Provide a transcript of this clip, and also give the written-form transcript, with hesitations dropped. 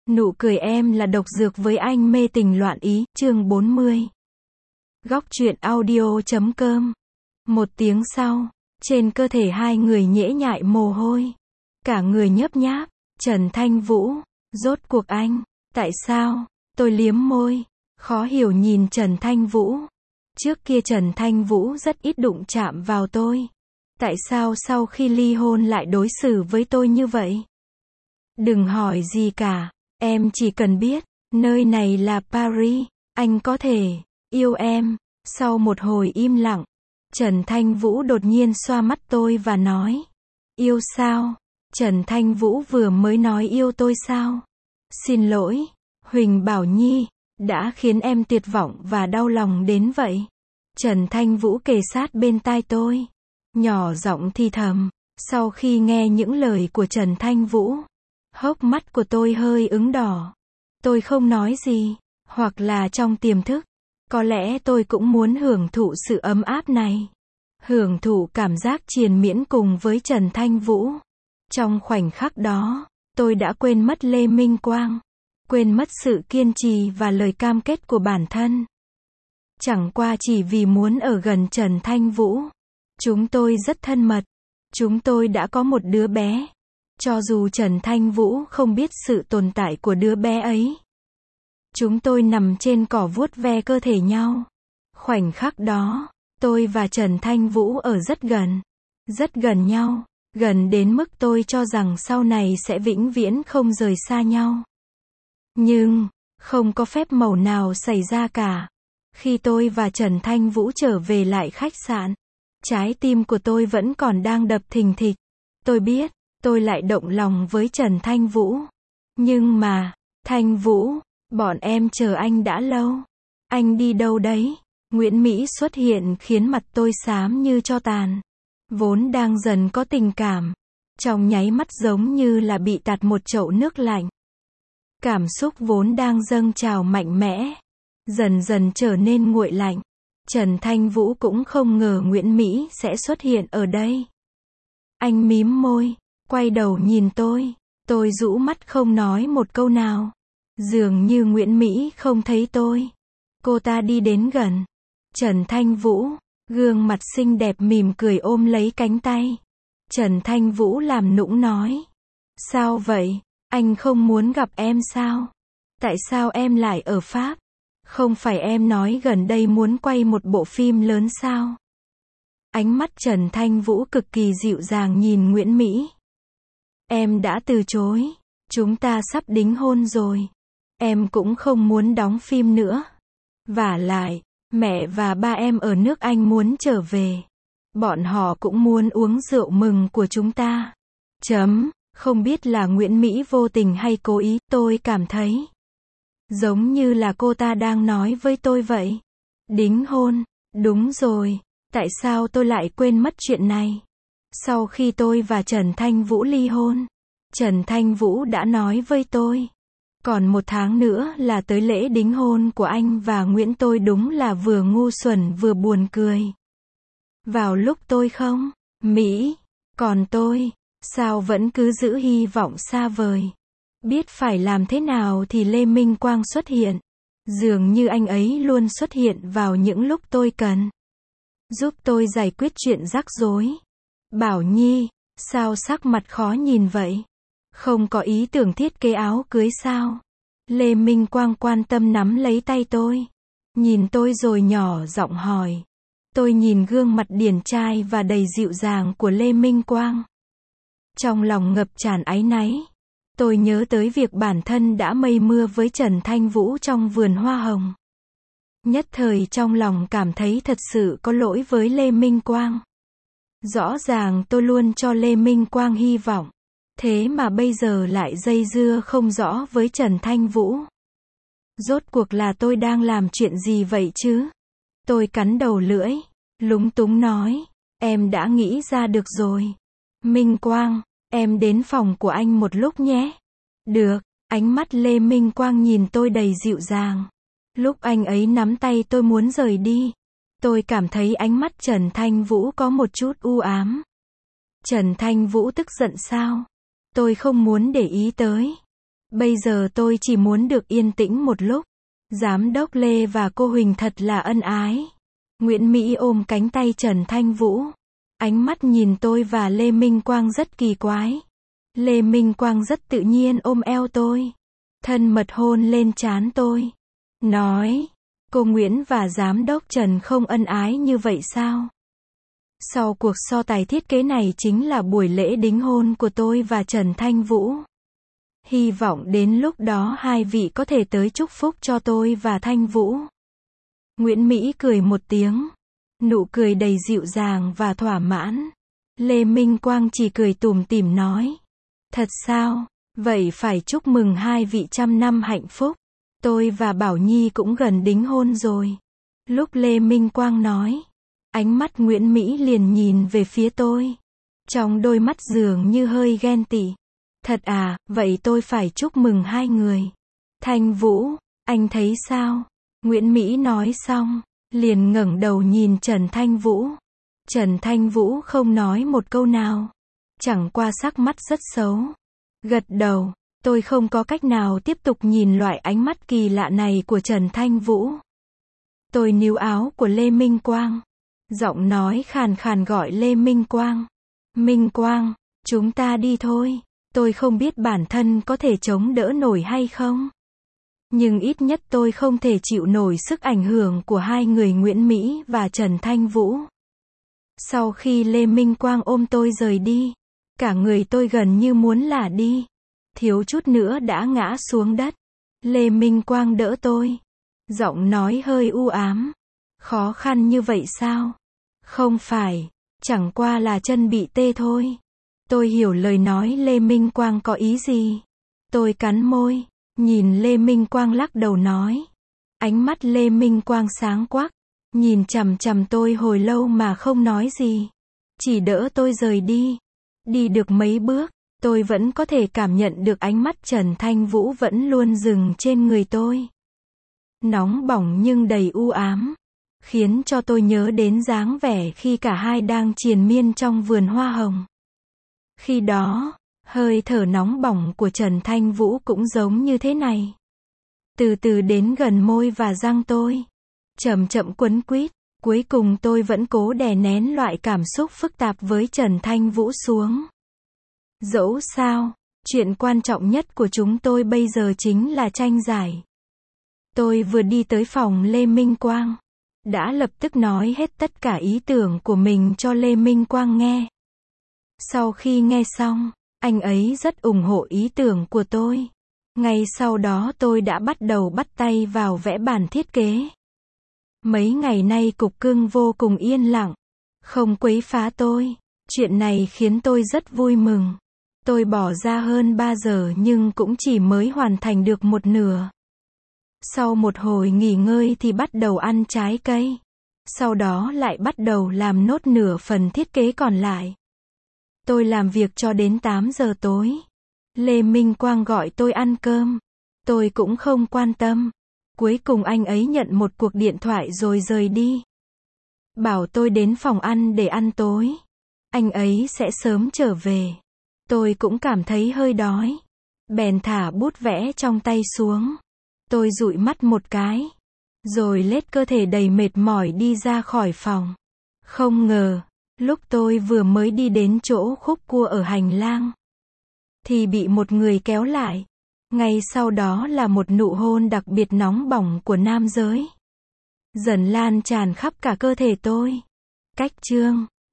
Nụ cười em là độc dược với anh mê tình loạn ý, chương 40. Góc truyện audio.com. Một tiếng sau, trên cơ thể hai người nhễ nhại mồ hôi. Cả người nhớp nháp. Trần Thanh Vũ, rốt cuộc anh, tại sao? Tôi liếm môi, khó hiểu nhìn Trần Thanh Vũ. Trước kia Trần Thanh Vũ rất ít đụng chạm vào tôi. Tại sao sau khi ly hôn lại đối xử với tôi như vậy? Đừng hỏi gì cả, em chỉ cần biết, nơi này là Paris, anh có thể yêu em. Sau một hồi im lặng, Trần Thanh Vũ đột nhiên xoa mắt tôi và nói, yêu sao? Trần Thanh Vũ vừa mới nói yêu tôi sao? Xin lỗi, Huỳnh Bảo Nhi, đã khiến em tuyệt vọng và đau lòng đến vậy. Trần Thanh Vũ kề sát bên tai tôi, nhỏ giọng thì thầm. Sau khi nghe những lời của Trần Thanh Vũ, hốc mắt của tôi hơi ửng đỏ. Tôi không nói gì, hoặc là trong tiềm thức, có lẽ tôi cũng muốn hưởng thụ sự ấm áp này. Hưởng thụ cảm giác triền miên cùng với Trần Thanh Vũ. Trong khoảnh khắc đó, tôi đã quên mất Lê Minh Quang, quên mất sự kiên trì và lời cam kết của bản thân. Chẳng qua chỉ vì muốn ở gần Trần Thanh Vũ. Chúng tôi rất thân mật. Chúng tôi đã có một đứa bé. Cho dù Trần Thanh Vũ không biết sự tồn tại của đứa bé ấy. Chúng tôi nằm trên cỏ vuốt ve cơ thể nhau. Khoảnh khắc đó, tôi và Trần Thanh Vũ ở rất gần nhau, gần đến mức tôi cho rằng sau này sẽ vĩnh viễn không rời xa nhau. Nhưng, không có phép màu nào xảy ra cả. Khi tôi và Trần Thanh Vũ trở về lại khách sạn, trái tim của tôi vẫn còn đang đập thình thịch. Tôi biết, tôi lại động lòng với Trần Thanh Vũ. Nhưng mà, Thanh Vũ, bọn em chờ anh đã lâu. Anh đi đâu đấy? Nguyễn Mỹ xuất hiện khiến mặt tôi xám như tro tàn. Vốn đang dần có tình cảm, trong nháy mắt giống như là bị tạt một chậu nước lạnh. Cảm xúc vốn đang dâng trào mạnh mẽ, dần dần trở nên nguội lạnh. Trần Thanh Vũ cũng không ngờ Nguyễn Mỹ sẽ xuất hiện ở đây. Anh mím môi, quay đầu nhìn tôi rũ mắt không nói một câu nào. Dường như Nguyễn Mỹ không thấy tôi. Cô ta đi đến gần Trần Thanh Vũ, gương mặt xinh đẹp mỉm cười ôm lấy cánh tay. Trần Thanh Vũ làm nũng nói, sao vậy? Anh không muốn gặp em sao? Tại sao em lại ở Pháp? Không phải em nói gần đây muốn quay một bộ phim lớn sao? Ánh mắt Trần Thanh Vũ cực kỳ dịu dàng nhìn Nguyễn Mỹ. Em đã từ chối. Chúng ta sắp đính hôn rồi. Em cũng không muốn đóng phim nữa. Vả lại, mẹ và ba em ở nước Anh muốn trở về. Bọn họ cũng muốn uống rượu mừng của chúng ta. Không biết là Nguyễn Mỹ vô tình hay cố ý, tôi cảm thấy giống như là cô ta đang nói với tôi vậy. Đính hôn, đúng rồi, tại sao tôi lại quên mất chuyện này? Sau khi tôi và Trần Thanh Vũ ly hôn, Trần Thanh Vũ đã nói với tôi, còn 1 tháng nữa là tới lễ đính hôn của anh và Nguyễn. Tôi đúng là vừa ngu xuẩn vừa buồn cười. Vào lúc tôi không, Mỹ, còn tôi, sao vẫn cứ giữ hy vọng xa vời. Biết phải làm thế nào thì Lê Minh Quang xuất hiện. Dường như anh ấy luôn xuất hiện vào những lúc tôi cần. Giúp tôi giải quyết chuyện rắc rối. Bảo Nhi, sao sắc mặt khó nhìn vậy? Không có ý tưởng thiết kế áo cưới sao? Lê Minh Quang quan tâm nắm lấy tay tôi. Nhìn tôi rồi nhỏ giọng hỏi. Tôi nhìn gương mặt điển trai và đầy dịu dàng của Lê Minh Quang. Trong lòng ngập tràn áy náy. Tôi nhớ tới việc bản thân đã mây mưa với Trần Thanh Vũ trong vườn hoa hồng. Nhất thời trong lòng cảm thấy thật sự có lỗi với Lê Minh Quang. Rõ ràng tôi luôn cho Lê Minh Quang hy vọng. Thế mà bây giờ lại dây dưa không rõ với Trần Thanh Vũ. Rốt cuộc là tôi đang làm chuyện gì vậy chứ? Tôi cắn đầu lưỡi, lúng túng nói, em đã nghĩ ra được rồi. Minh Quang, em đến phòng của anh một lúc nhé. Được, ánh mắt Lê Minh Quang nhìn tôi đầy dịu dàng. Lúc anh ấy nắm tay tôi muốn rời đi, tôi cảm thấy ánh mắt Trần Thanh Vũ có một chút u ám. Trần Thanh Vũ tức giận sao? Tôi không muốn để ý tới. Bây giờ tôi chỉ muốn được yên tĩnh một lúc. Giám đốc Lê và cô Huỳnh thật là ân ái. Nguyễn Mỹ ôm cánh tay Trần Thanh Vũ. Ánh mắt nhìn tôi và Lê Minh Quang rất kỳ quái. Lê Minh Quang rất tự nhiên ôm eo tôi. Thân mật hôn lên trán tôi. Nói, cô Nguyễn và giám đốc Trần không ân ái như vậy sao? Sau cuộc so tài thiết kế này chính là buổi lễ đính hôn của tôi và Trần Thanh Vũ. Hy vọng đến lúc đó hai vị có thể tới chúc phúc cho tôi và Thanh Vũ. Nguyễn Mỹ cười một tiếng. Nụ cười đầy dịu dàng và thỏa mãn. Lê Minh Quang chỉ cười tủm tỉm nói. Thật sao? Vậy phải chúc mừng hai vị 100 năm hạnh phúc. Tôi và Bảo Nhi cũng gần đính hôn rồi. Lúc Lê Minh Quang nói, ánh mắt Nguyễn Mỹ liền nhìn về phía tôi. Trong đôi mắt dường như hơi ghen tị. Thật à, vậy tôi phải chúc mừng hai người. Thanh Vũ, anh thấy sao? Nguyễn Mỹ nói xong, liền ngẩng đầu nhìn Trần Thanh Vũ. Trần Thanh Vũ không nói một câu nào. Chẳng qua sắc mắt rất xấu. Gật đầu, tôi không có cách nào tiếp tục nhìn loại ánh mắt kỳ lạ này của Trần Thanh Vũ. Tôi níu áo của Lê Minh Quang. Giọng nói khàn khàn gọi Lê Minh Quang. Minh Quang, chúng ta đi thôi. Tôi không biết bản thân có thể chống đỡ nổi hay không. Nhưng ít nhất tôi không thể chịu nổi sức ảnh hưởng của hai người Nguyễn Mỹ và Trần Thanh Vũ. Sau khi Lê Minh Quang ôm tôi rời đi, cả người tôi gần như muốn lả đi. Thiếu chút nữa đã ngã xuống đất. Lê Minh Quang đỡ tôi. Giọng nói hơi u ám. Khó khăn như vậy sao? Không phải, chẳng qua là chân bị tê thôi. Tôi hiểu lời nói Lê Minh Quang có ý gì. Tôi cắn môi, nhìn Lê Minh Quang lắc đầu nói. Ánh mắt Lê Minh Quang sáng quắc, nhìn chằm chằm tôi hồi lâu mà không nói gì. Chỉ đỡ tôi rời đi. Đi được mấy bước, tôi vẫn có thể cảm nhận được ánh mắt Trần Thanh Vũ vẫn luôn dừng trên người tôi. Nóng bỏng nhưng đầy u ám, khiến cho tôi nhớ đến dáng vẻ khi cả hai đang triền miên trong vườn hoa hồng. Khi đó, hơi thở nóng bỏng của Trần Thanh Vũ cũng giống như thế này. Từ từ đến gần môi và răng tôi. Chậm chậm quấn quýt. Cuối cùng tôi vẫn cố đè nén loại cảm xúc phức tạp với Trần Thanh Vũ xuống. Dẫu sao, chuyện quan trọng nhất của chúng tôi bây giờ chính là tranh giải. Tôi vừa đi tới phòng Lê Minh Quang, đã lập tức nói hết tất cả ý tưởng của mình cho Lê Minh Quang nghe. Sau khi nghe xong, anh ấy rất ủng hộ ý tưởng của tôi. Ngay sau đó tôi đã bắt đầu bắt tay vào vẽ bản thiết kế. Mấy ngày nay cục cưng vô cùng yên lặng, không quấy phá tôi. Chuyện này khiến tôi rất vui mừng. Tôi bỏ ra hơn 3 giờ nhưng cũng chỉ mới hoàn thành được một nửa. Sau một hồi nghỉ ngơi thì bắt đầu ăn trái cây. Sau đó lại bắt đầu làm nốt nửa phần thiết kế còn lại. Tôi làm việc cho đến 8 giờ tối. Lê Minh Quang gọi tôi ăn cơm. Tôi cũng không quan tâm. Cuối cùng anh ấy nhận một cuộc điện thoại rồi rời đi. Bảo tôi đến phòng ăn để ăn tối. Anh ấy sẽ sớm trở về. Tôi cũng cảm thấy hơi đói. Bèn thả bút vẽ trong tay xuống. Tôi dụi mắt một cái. Rồi lết cơ thể đầy mệt mỏi đi ra khỏi phòng. Không ngờ, lúc tôi vừa mới đi đến chỗ khúc cua ở hành lang, thì bị một người kéo lại. Ngay sau đó là một nụ hôn đặc biệt nóng bỏng của nam giới. Dần lan tràn khắp cả cơ thể tôi. Cách chương